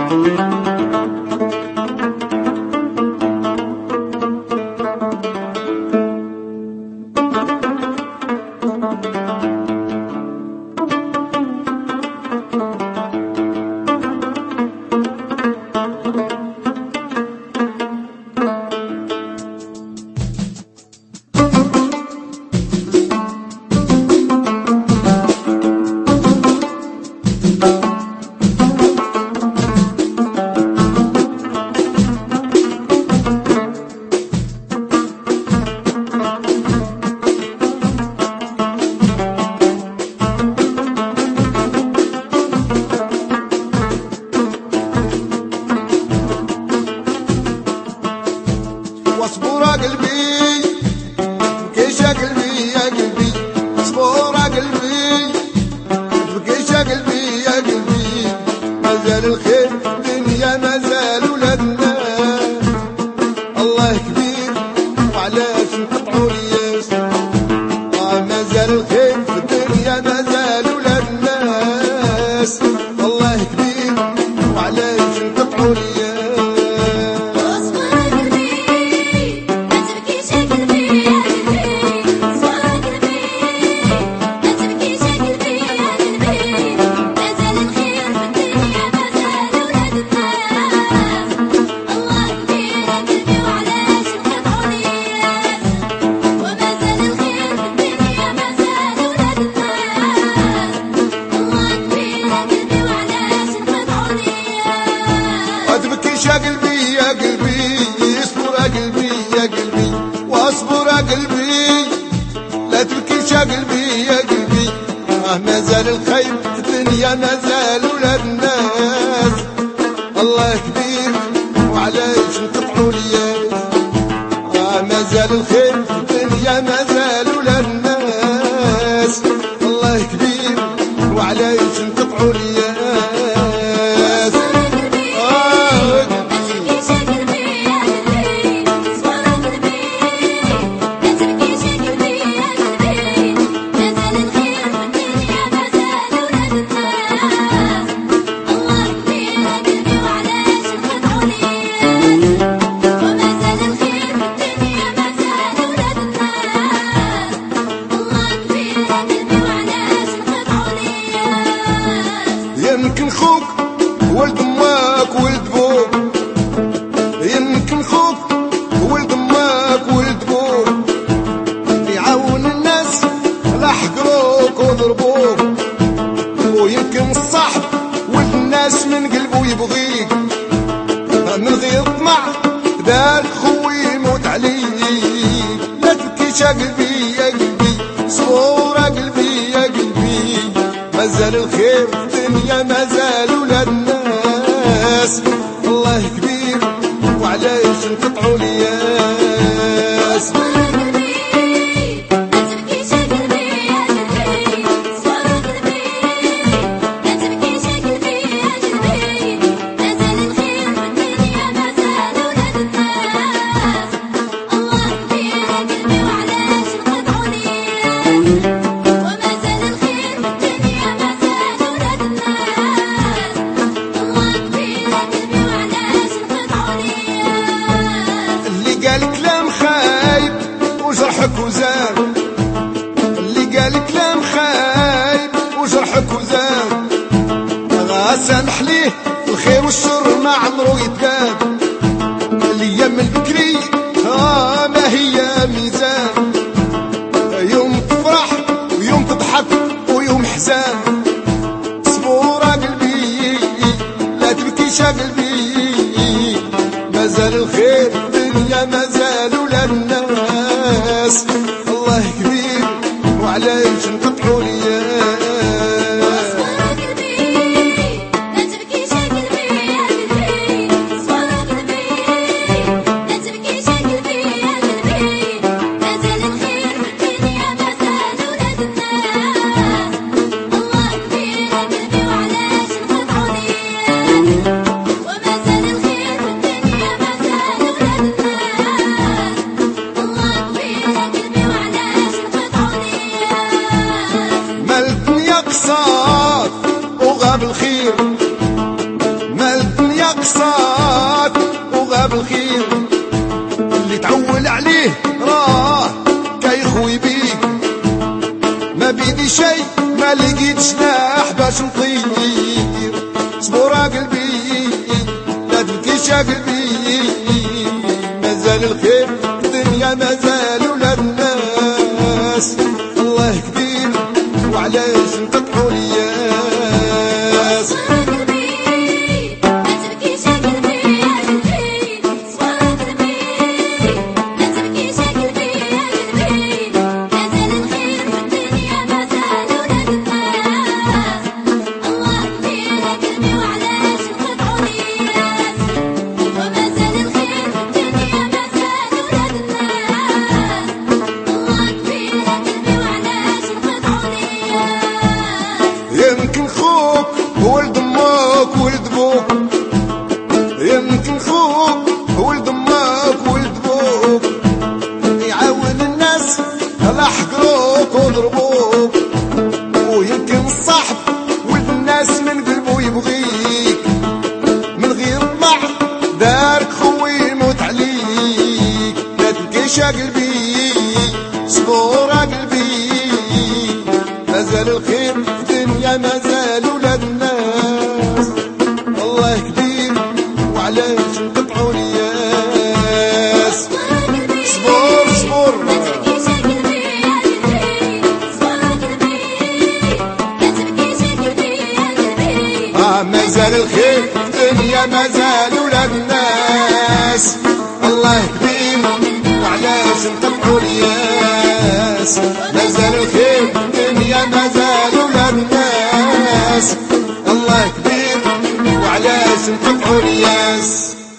واصبر قلبي بكيش قلبي يا قلبي، اصبر قلبي بكيش قلبي يا قلبي، مازال الخير في الدنيا مازال ولادنا، الله كبير وعلاش نقطعوا الياس، مازال الخير في الدنيا مازال ولادنا، الله كبير وعلاش نقطعوا الياس. يا قلبي يا قلبي اصبر قلبي يا قلبي، واصبر قلبي لا تبكيش يا قلبي يا قلبي، مازال الخير في الدنيا مازال ولاد الناس، الله كبير وعلاش نقطعوا الياس، مازال الخير في الدنيا مازال ولاد الناس، الله كبير وعلاش نقطعوا الياس. يمكن خوك ولد امك ولد بوك، يمكن خوك ولد امك ولد بوك، يعاون الناس لا حقروك وضربوك، ويمكن الصاحب ولد الناس من قلبه يبغيك، من غير طمع دار خوي يموت عليك، لا تبكيش يا قلبي يا قلبي، صور قلبي يا قلبي، مازال الخير في الدنيا مازال ولاد الناس، الله كبير وعلاش نقطعوا الياس. كلام خايب وجرحك وزاد، اللي قال كلام خايب وجرحك وزاد، غاسامح ليه الخير والشر ما عمرو يتقاد، الايام البكري ما هي ميزان، يوم تفرح ويوم تضحك ويوم حزان، صبور قلبي لا تبكيش يا قلبي، مازال الخير الدنيا مازال ولاد الناس، الله كبير وعلاش نقطعوا الياس. ومازال الخير في الدنيا مازال ولاد نقصات وغاب الخير اللي تعول عليه راه كيخوي بيك ما بيدي شي ما لقيت جناح باش نطير صبورا قلبي لا تبكيش يا قلبي مازال الخير في الدنيا مازال ولاد الناس الله كبير وعلاش نقطعوا الياس يمكن خوك ولد امك ولد بوك يمكن خوك ولد امك ولد بوك يعاون الناس لا حقروك وضربوك ويمكن الصاحب ولد الناس من قلبه يبغيك من غير طمع دارك خوي يموت عليك لا تبكيش يا قلبي صبور يا قلبي مازال الخير في الدنيا مازال ولاد الناس الله كبير وعلاش نقطعوا الياس صبور صبور مازال الخير في الدنيا مازال ولاد الناس الله كبير وعلاش نقطعوا الياس مازال الخير في الدنيا مازال ولاد الناس الله كبير وعلاش نقطعوا الياس